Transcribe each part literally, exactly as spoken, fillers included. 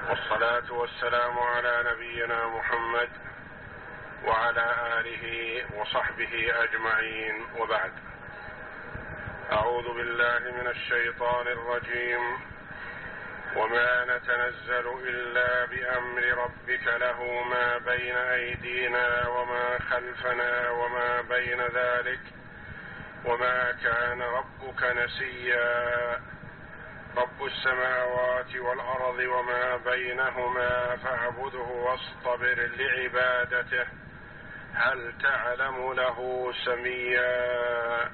والصلاة والسلام على نبينا محمد وعلى آله وصحبه أجمعين، وبعد. أعوذ بالله من الشيطان الرجيم. وما نتنزل إلا بأمر ربك له ما بين أيدينا وما خلفنا وما بين ذلك وما كان ربك نسيا. رب السماوات والأرض وما بينهما فاعبده واصطبر لعبادته هل تعلم له سميا.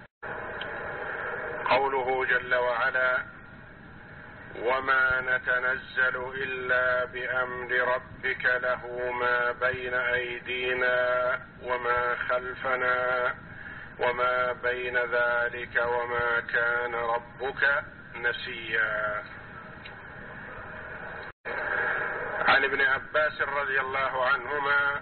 قوله جل وعلا: وما نتنزل إلا بأمر ربك له ما بين أيدينا وما خلفنا وما بين ذلك وما كان ربك نسيا. عن ابن عباس رضي الله عنهما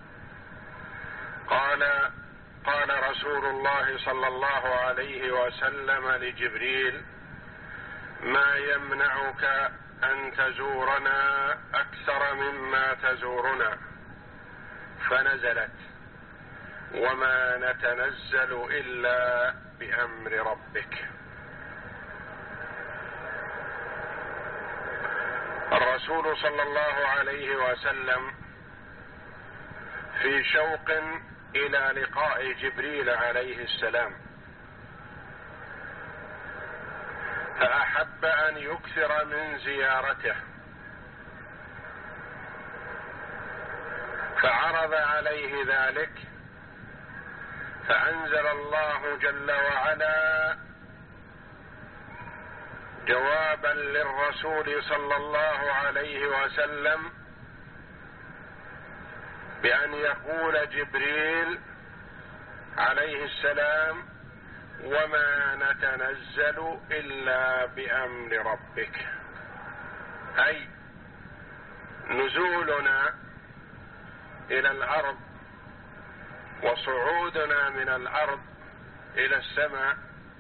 قال: قال رسول الله صلى الله عليه وسلم لجبريل: ما يمنعك أن تزورنا أكثر مما تزورنا؟ فنزلت: وما نتنزل إلا بأمر ربك. الرسول صلى الله عليه وسلم في شوق إلى لقاء جبريل عليه السلام، فأحب أن يكثر من زيارته، فعرض عليه ذلك، فأنزل الله جل وعلا جوابا للرسول صلى الله عليه وسلم بأن يقول جبريل عليه السلام: وما نتنزل إلا بأمر ربك، أي نزولنا إلى الأرض وصعودنا من الأرض إلى السماء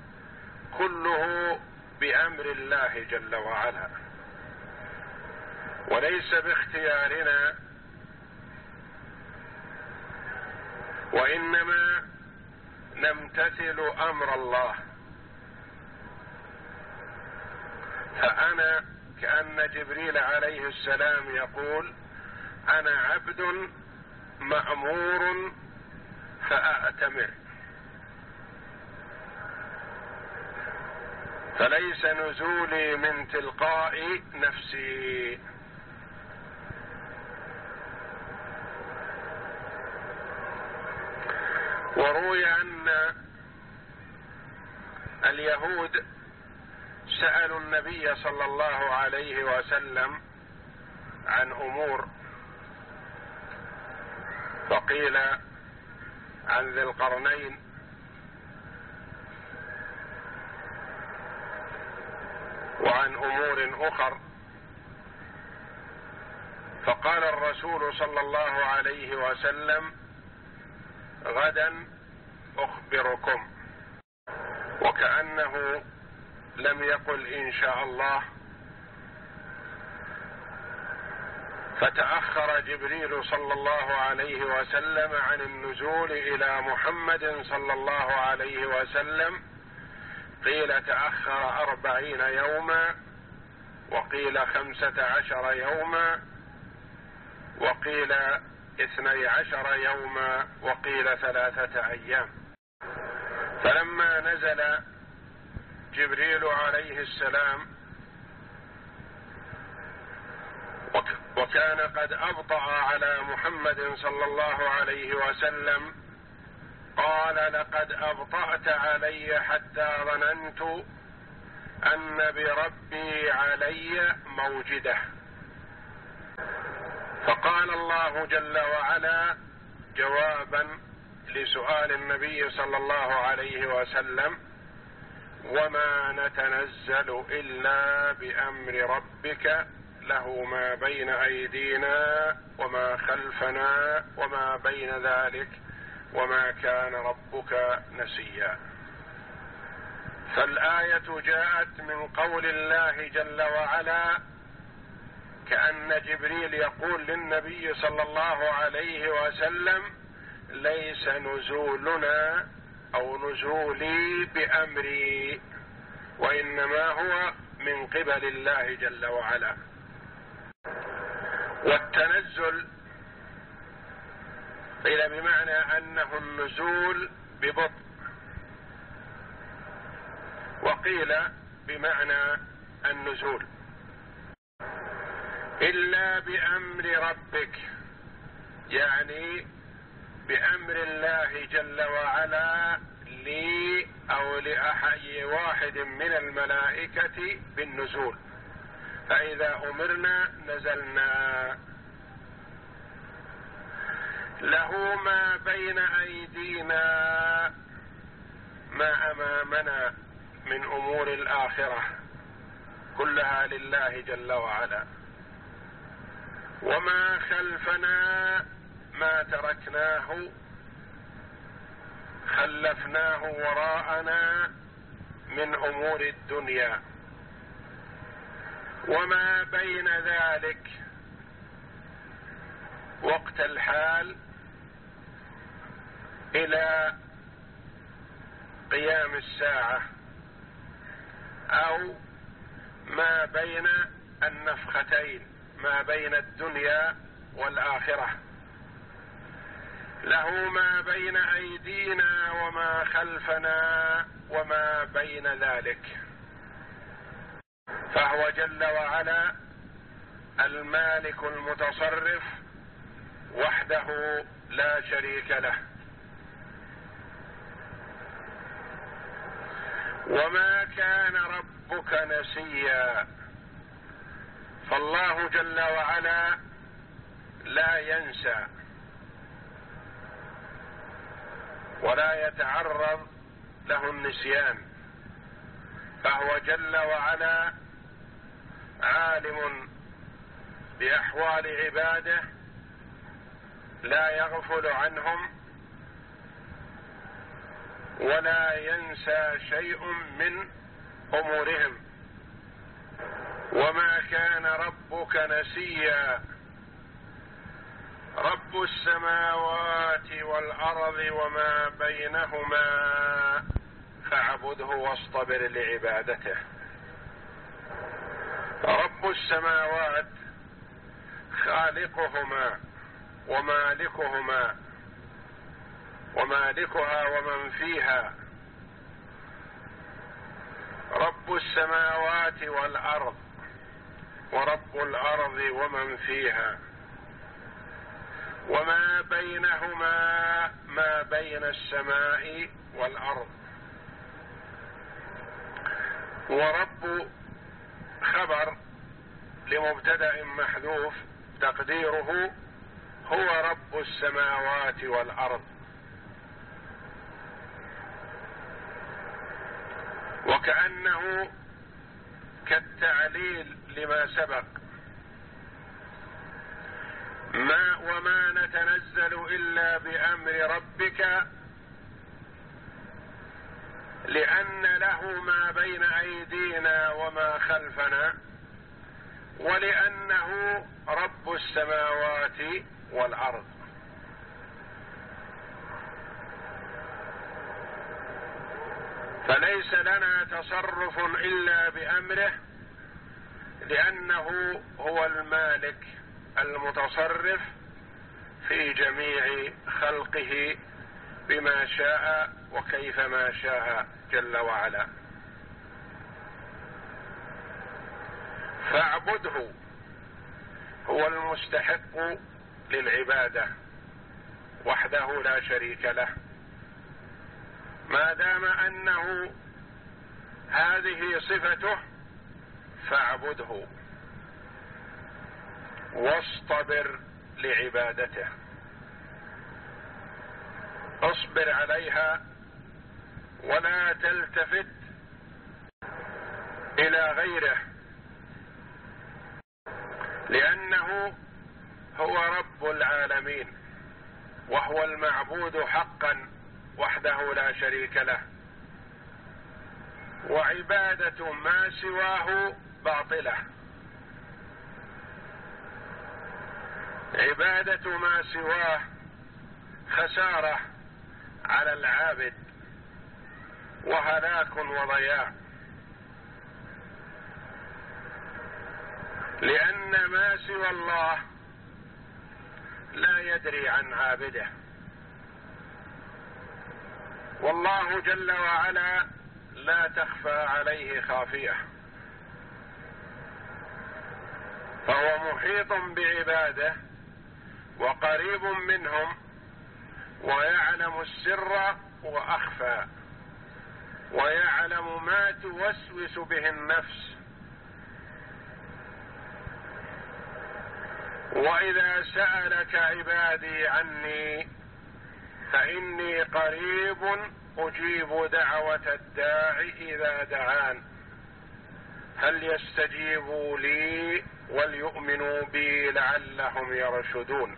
كله بأمر الله جل وعلا، وليس باختيارنا، وإنما نمتثل أمر الله. فأنا كأن جبريل عليه السلام يقول: أنا عبد مأمور فأأتمر، فليس نزولي من تلقاء نفسي. وروي أن اليهود سألوا النبي صلى الله عليه وسلم عن أمور، فقيل عن ذي القرنين، وعن أمور أخر، فقال الرسول صلى الله عليه وسلم: غدا أخبركم، وكأنه لم يقل إن شاء الله. فتأخر جبريل صلى الله عليه وسلم عن النزول إلى محمد صلى الله عليه وسلم، قيل تأخر أربعين يوما، وقيل خمسة عشر يوما، وقيل اثني عشر يوما، وقيل ثلاثة أيام. فلما نزل جبريل عليه السلام وكان قد أبطأ على محمد صلى الله عليه وسلم، قال: لقد أبطأت علي حتى ظننت أن بربي علي موجده. فقال الله جل وعلا جوابا لسؤال النبي صلى الله عليه وسلم: وما نتنزل إلا بأمر ربك له ما بين أيدينا وما خلفنا وما بين ذلك وما كان ربك نسيا. فالآية جاءت من قول الله جل وعلا كأن جبريل يقول للنبي صلى الله عليه وسلم: ليس نزولنا أو نزولي بأمري، وإنما هو من قبل الله جل وعلا. والتنزل قيل بمعنى أنه النزول ببطء، وقيل بمعنى النزول. إلا بأمر ربك، يعني بأمر الله جل وعلا لي أو لأحد واحد من الملائكة بالنزول، فإذا أمرنا نزلنا. له ما بين أيدينا، ما أمامنا من أمور الآخرة كلها لله جل وعلا، وما خلفنا ما تركناه خلفناه وراءنا من أمور الدنيا، وما بين ذلك وقت الحال إلى قيام الساعة، أو ما بين النفختين، ما بين الدنيا والآخرة. له ما بين أيدينا وما خلفنا وما بين ذلك، فهو جل وعلا المالك المتصرف وحده لا شريك له. وما كان ربك نسيا، فالله جل وعلا لا ينسى ولا يتعرض له النسيان، فهو جل وعلا عالم بأحوال عباده لا يغفل عنهم ولا ينسى شيء من أمورهم. وما كان ربك نسيا، رب السماوات والأرض وما بينهما فاعبده واصطبر لعبادته. رب السماوات خالقهما ومالكهما ومالكها ومن فيها، رب السماوات والأرض ورب الأرض ومن فيها، وما بينهما ما بين السماء والأرض. ورب خبر لمبتدأ محذوف تقديره هو رب السماوات والأرض، وكأنه كالتعليل لما سبق. ما وما نتنزل إلا بأمر ربك، لأن له ما بين أيدينا وما خلفنا، ولأنه رب السماوات والأرض. فليس لنا تصرف إلا بأمره، لأنه هو المالك المتصرف في جميع خلقه بما شاء وكيفما شاء جل وعلا. فاعبده، هو المستحق للعبادة وحده لا شريك له، ما دام أنه هذه صفته فاعبده واصطبر لعبادته، اصبر عليها ولا تلتفت إلى غيره، لأنه هو رب العالمين وهو المعبود حقا وحده لا شريك له، وعبادة ما سواه باطلة. عبادة ما سواه خسارة على العابد وهلاك وضياع، لأن ما سوى الله لا يدري عن عابده، والله جل وعلا لا تخفى عليه خافية، فهو محيط بعباده وقريب منهم ويعلم السر وأخفى، ويعلم ما توسوس به النفس. وإذا سألك عبادي عني فإني قريب أجيب دعوة الداع إذا دعان، هل يستجيبوا لي وليؤمنوا بي لعلهم يرشدون.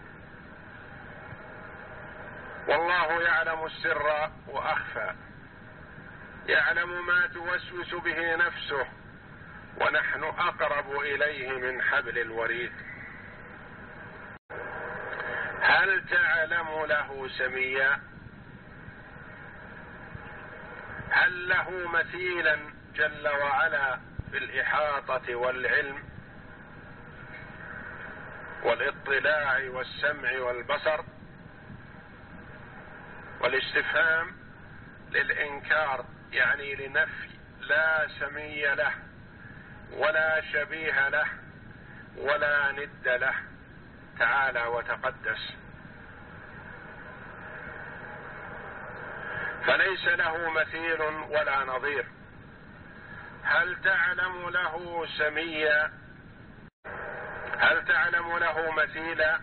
والله يعلم السر وأخفى، يعلم ما توسوس به نفسه، ونحن أقرب إليه من حبل الوريد. هل تعلم له سميا؟ هل له مثيلا جل وعلا في الإحاطة والعلم والاطلاع والسمع والبصر؟ والاستفهام للإنكار، يعني لنفي، لا سمي له ولا شبيه له ولا ند له تعالى وتقدس، فليس له مثيل ولا نظير. هل تعلم له سميا؟ هل تعلم له مثيلا؟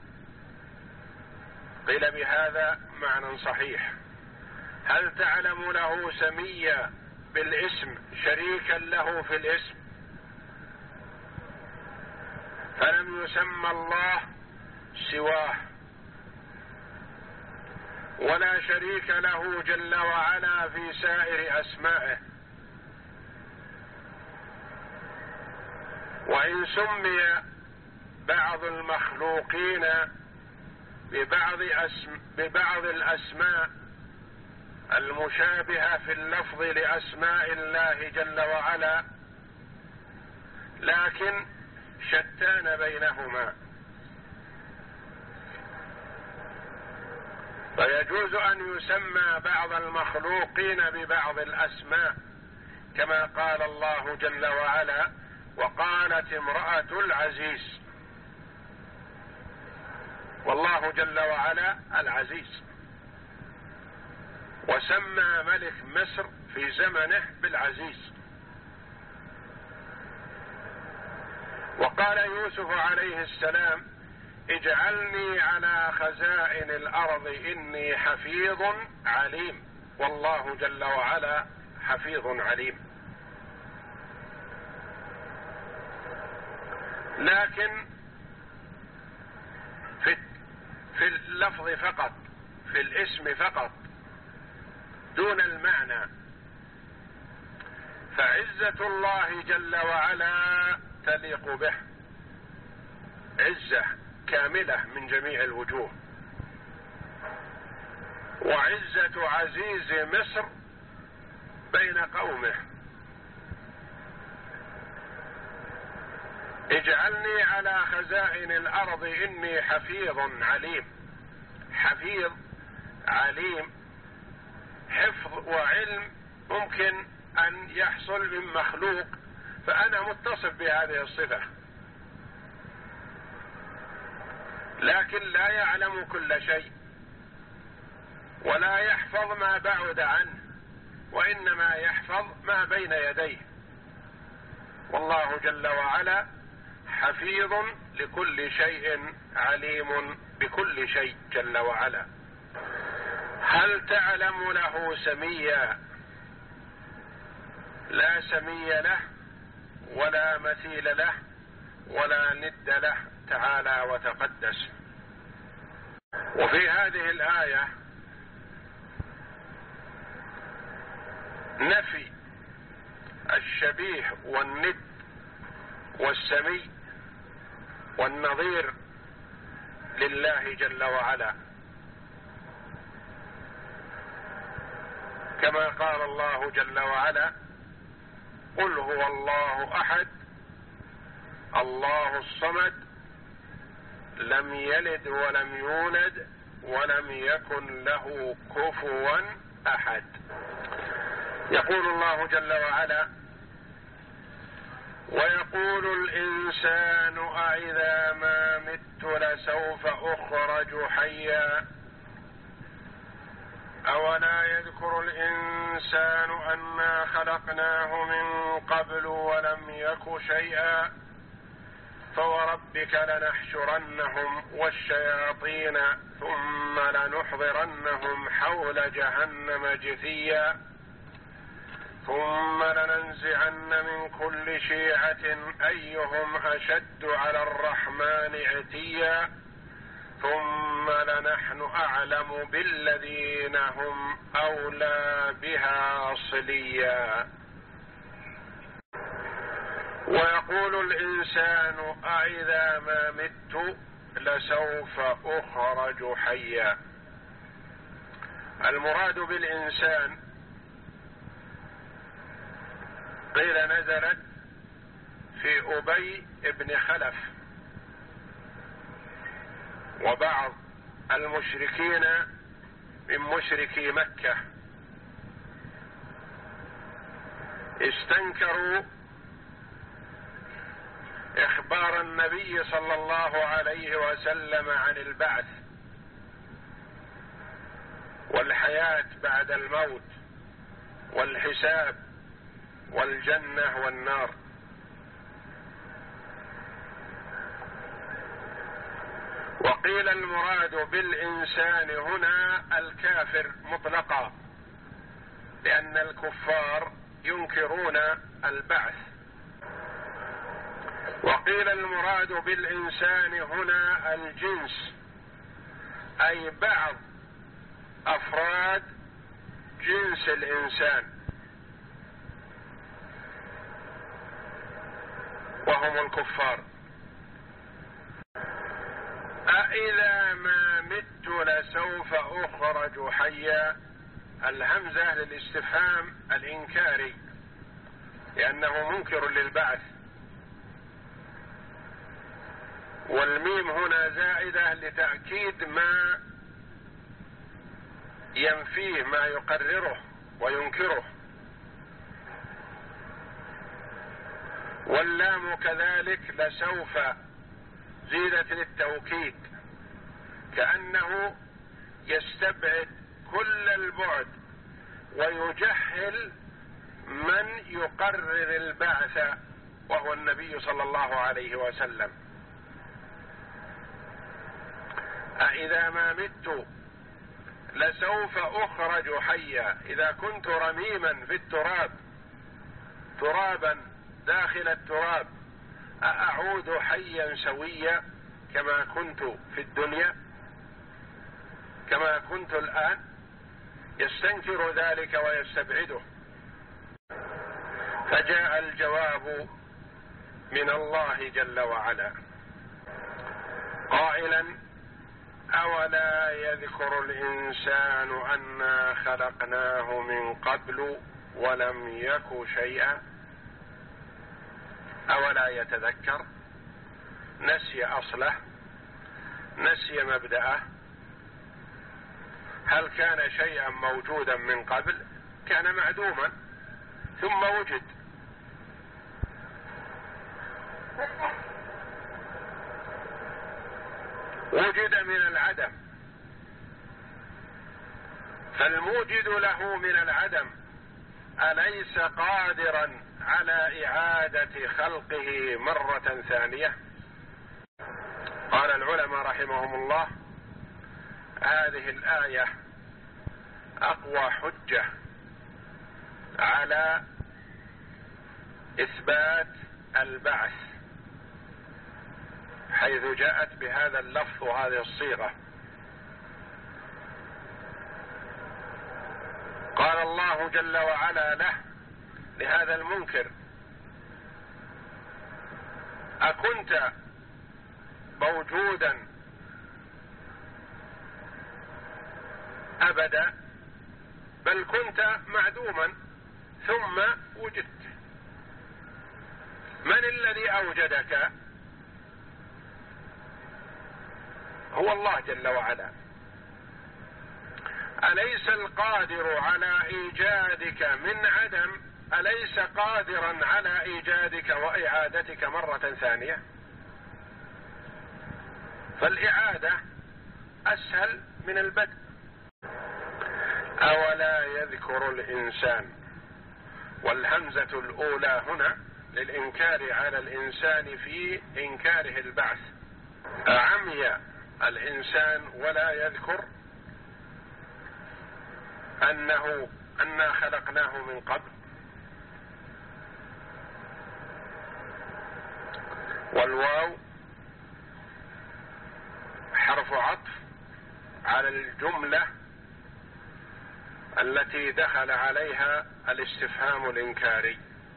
قيل بهذا معنى صحيح. هل تعلم له سميا بالاسم، شريكا له في الاسم؟ فلم يسمى الله سواه، ولا شريك له جل وعلا في سائر أسمائه. وإن سمي بعض المخلوقين ببعض, أسم ببعض الأسماء المشابهة في اللفظ لأسماء الله جل وعلا، لكن شتان بينهما، فيجوز أن يسمى بعض المخلوقين ببعض الأسماء، كما قال الله جل وعلا: وقالت امرأة العزيز، والله جل وعلا العزيز، وسمى ملك مصر في زمنه بالعزيز. وقال يوسف عليه السلام: اجعلني على خزائن الأرض إني حفيظ عليم، والله جل وعلا حفيظ عليم. لكن في في اللفظ فقط، في الاسم فقط، دون المعنى. فعزة الله جل وعلا تليق به، عزة كاملة من جميع الوجوه. وعزة عزيز مصر بين قومه. اجعلني على خزائن الأرض إني حفيظ عليم. حفيظ عليم، حفظ وعلم ممكن أن يحصل من مخلوق، فأنا متصف بهذه الصفة، لكن لا يعلم كل شيء ولا يحفظ ما بعد عنه، وإنما يحفظ ما بين يديه. والله جل وعلا حفيظ لكل شيء عليم بكل شيء جل وعلا. هل تعلم له سميا؟ لا سمي له ولا مثيل له ولا ند له تعالى وتقدس. وفي هذه الآية نفي الشبيه والند والسمي والنظير لله جل وعلا، كما قال الله جل وعلا: قل هو الله أحد الله الصمد لم يلد ولم يولد ولم يكن له كفوا أحد. يقول الله جل وعلا: ويقول الإنسان أإذا ما مت لسوف أخرج حيا أولا يذكر الإنسان أنا خلقناه من قبل ولم يك شيئا فوربك لنحشرنهم والشياطين ثم لنحضرنهم حول جهنم جثيا ثم لننزعن من كل شيعة أيهم أشد على الرحمن عتيا ثم لنحن أعلم بالذين هم أولى بها صليا. ويقول الإنسان أإذا ما مت لسوف أخرج حيا. المراد بالإنسان قيل نزلت في أبي بن خلف وبعض المشركين من مشركي مكة استنكروا إخبار النبي صلى الله عليه وسلم عن البعث والحياة بعد الموت والحساب والجنة والنار. وقيل المراد بالإنسان هنا الكافر مطلقا، لأن الكفار ينكرون البعث. وقيل المراد بالإنسان هنا الجنس، أي بعض أفراد جنس الإنسان وهم الكفار. أإذا ما مت لسوف أخرج حيا، الهمزة للاستفهام الإنكاري لأنه منكر للبعث، والميم هنا زائدة لتأكيد ما ينفيه ما يقرره وينكره، واللام كذلك لسوف زيدت للتوكيد كأنه يستبعد كل البعد ويجهل من يقرر البعث وهو النبي صلى الله عليه وسلم. أإذا ما مت لسوف أخرج حيا، إذا كنت رميما في التراب ترابا داخل التراب أأعود حيا سويا كما كنت في الدنيا كما كنت الآن؟ يستنكر ذلك ويستبعده. فجاء الجواب من الله جل وعلا قائلا: أولا يذكر الإنسان أنا خلقناه من قبل ولم يك شيئا. أولا يتذكر، نسي أصله، نسي مبدأه. هل كان شيئا موجودا من قبل؟ كان معدوما ثم وجد. وجد من العدم، فالموجد له من العدم أليس قادرا على إعادة خلقه مرة ثانية؟ قال العلماء رحمهم الله: هذه الآية أقوى حجة على إثبات البعث، حيث جاءت بهذا اللفظ وهذه الصيغة. قال الله جل وعلا له لهذا المنكر: أكنت موجودا أبدا، بل كنت معدوما ثم وجدت. من الذي أوجدك؟ هو الله جل وعلا. أليس القادر على إيجادك من عدم أليس قادرا على إيجادك وإعادتك مرة ثانية؟ فالإعادة أسهل من البدء. أولا يذكر الإنسان، والهمزة الأولى هنا للإنكار على الإنسان في إنكاره البعث. أعمي الإنسان ولا يذكر أنه أنا خلقناه من قبل. والواو حرف عطف على الجملة التي دخل عليها الاستفهام الإنكاري.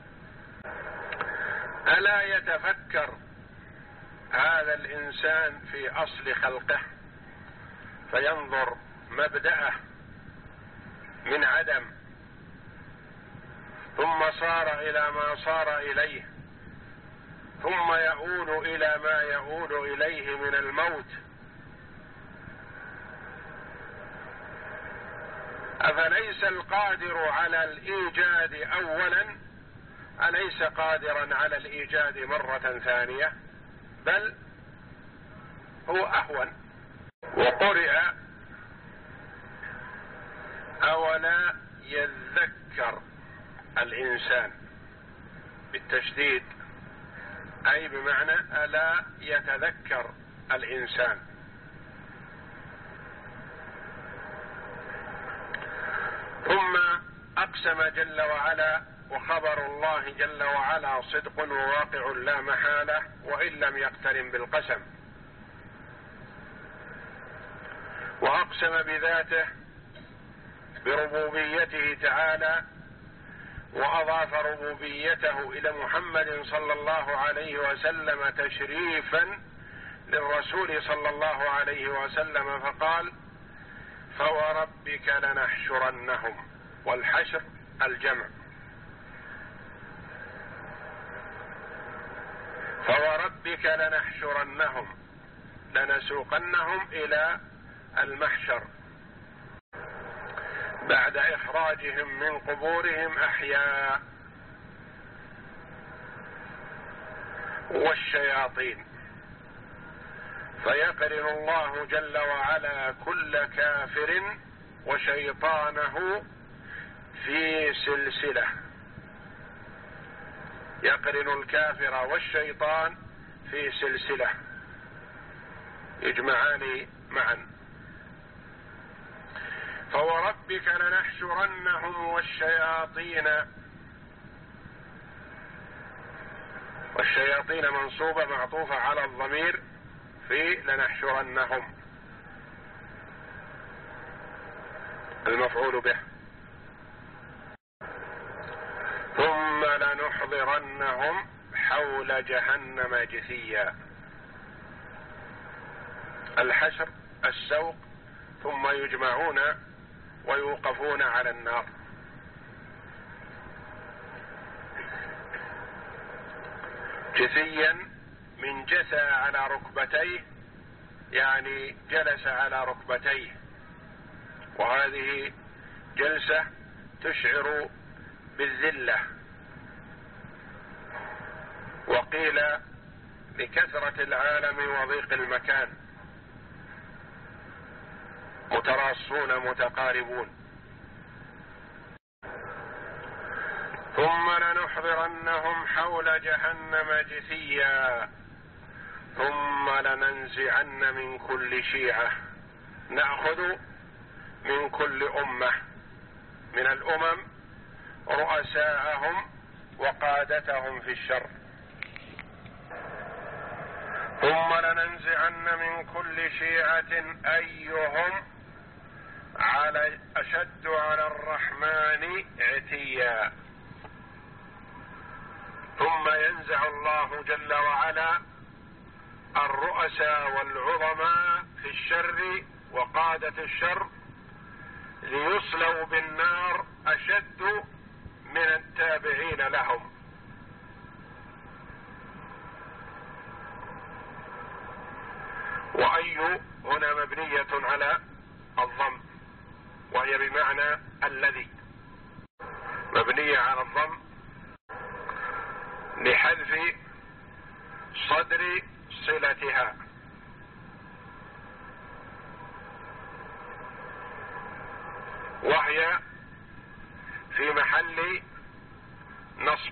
ألا يتفكر هذا الإنسان في أصل خلقه فينظر مبدأه من عدم ثم صار إلى ما صار إليه ثم يؤول إلى ما يؤول إليه من الموت؟ أفليس القادر على الإيجاد أولا أليس قادرا على الإيجاد مرة ثانية؟ بل هو أهون. وقرئ أولا يذكر الإنسان بالتشديد، أي بمعنى ألا يتذكر الإنسان. ثم أقسم جل وعلا، وخبر الله جل وعلا صدق وواقع لا محالة وإن لم يقترن بالقسم. وأقسم بذاته بربوبيته تعالى، وأضاف ربوبيته إلى محمد صلى الله عليه وسلم تشريفا للرسول صلى الله عليه وسلم، فقال: فوربك لنحشرنهم. والحشر الجمع. فوربك لنحشرنهم، لنسوقنهم إلى المحشر بعد إخراجهم من قبورهم أحياء. والشياطين، فيقرن الله جل وعلا كل كافر وشيطانه في سلسلة، يقرن الكافر والشيطان في سلسلة يجمعان معا. فوربك لنحشرنهم والشياطين، والشياطين منصوبة معطوفة على الضمير في لنحشرنهم المفعول به. ثم لنحضرنهم حول جهنم جثيا. الحشر السوق، ثم يجمعون ويوقفون على النار. جثيا من جثى على ركبتيه، يعني جلس على ركبتيه، وهذه جلسة تشعر بالذلة. وقيل لكثرة العالم وضيق المكان، متراصون متقاربون. ثم لنحضرنهم حول جهنم جثيا ثم لننزعن من كل شيعة. نأخذ من كل أمة من الأمم رؤساءهم وقادتهم في الشر. ثم لننزعن من كل شيعة أيهم على أشد على الرحمن عتيا. ثم ينزع الله جل وعلا الرؤساء والعظماء في الشر وقادة الشر ليصلوا بالنار أشد من التابعين لهم. وأي هنا مبنية على الضم، وهي بمعنى الذي، مبنية على الضم لحذف صدر صلتها، وهي في محل نصب،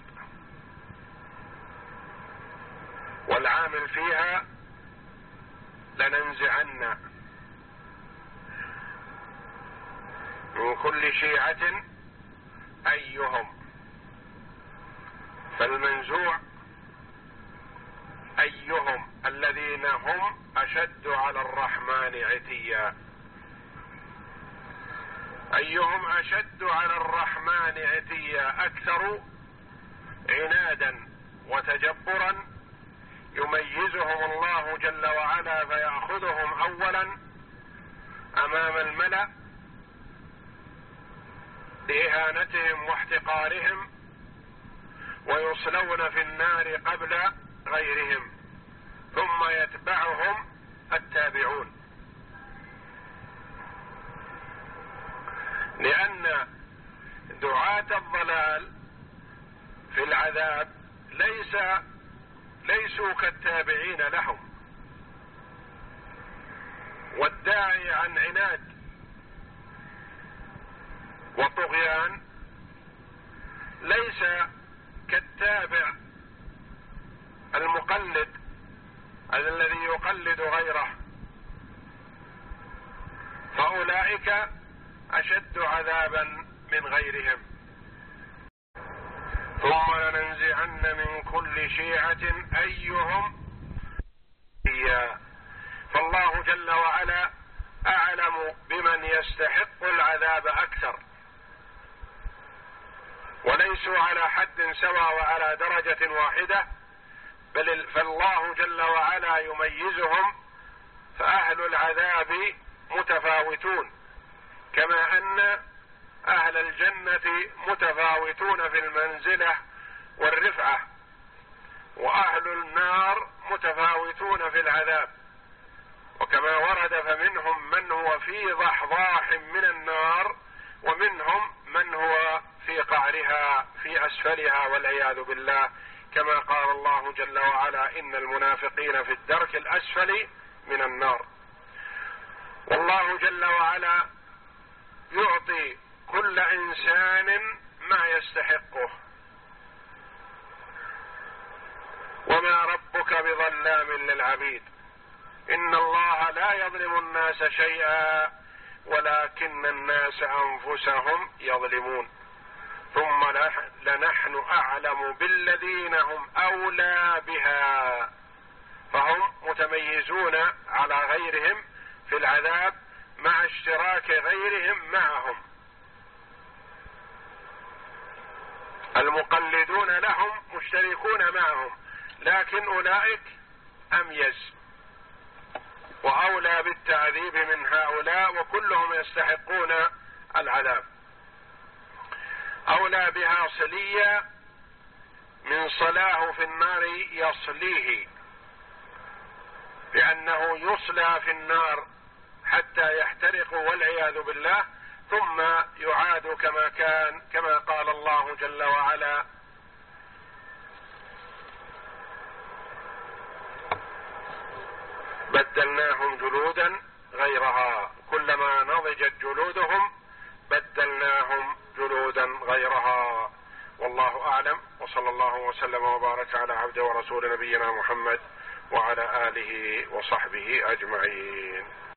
والعامل فيها لننزعن من كل شيعة أيهم، فالمنزوع أيهم الذين هم أشد على الرحمن عتيا، أيهم أشد على الرحمن عتيا، أكثر عنادا وتجبرا، يميزهم الله جل وعلا فيأخذهم أولا أمام الملأ لإهانتهم واحتقارهم، ويصلون في النار قبل غيرهم، ثم يتبعهم التابعون، لأن دعاة الضلال في العذاب ليس ليسوا كالتابعين لهم، والداعي عن عناد وطغيان ليس كالتابع المقلد الذي يقلد غيره، فأولئك أشد عذابا من غيرهم. ثم لننزعن من كل شيعة أيهم إياه، فالله جل وعلا أعلم بمن يستحق العذاب أكثر، وليسوا على حد سواء وعلى درجة واحدة، بل فالله جل وعلا يميزهم، فأهل العذاب متفاوتون، كما أن أهل الجنة متفاوتون في المنزلة والرفعة، وأهل النار متفاوتون في العذاب، وكما ورد فمنهم من هو في ضحضاح من النار، ومنهم من هو في قعرها في أسفلها والعياذ بالله، كما قال الله جل وعلا إن المنافقين في الدرك الأسفل من النار. والله جل وعلا يعطي كل إنسان ما يستحقه، وما ربك بظلام للعبيد، إن الله لا يظلم الناس شيئا ولكن الناس أنفسهم يظلمون، ثم لنحن أعلم بالذين هم أولى بها، فهم متميزون على غيرهم في العذاب مع اشتراك غيرهم معهم، المقلدون لهم مشتركون معهم، لكن أولئك أميز وأولى بالتعذيب من هؤلاء، وكلهم يستحقون العذاب. أولى بها صليا من صلاه في النار يصليه، لأنه يصلى في النار حتى يحترق والعياذ بالله، ثم يعاد كما كان، كما قال الله جل وعلا بدلناهم جلودا غيرها، كلما نضجت جلودهم بدلناهم جلودا غيرها. والله أعلم، وصلى الله وسلم وبارك على عبده ورسول نبينا محمد وعلى آله وصحبه أجمعين.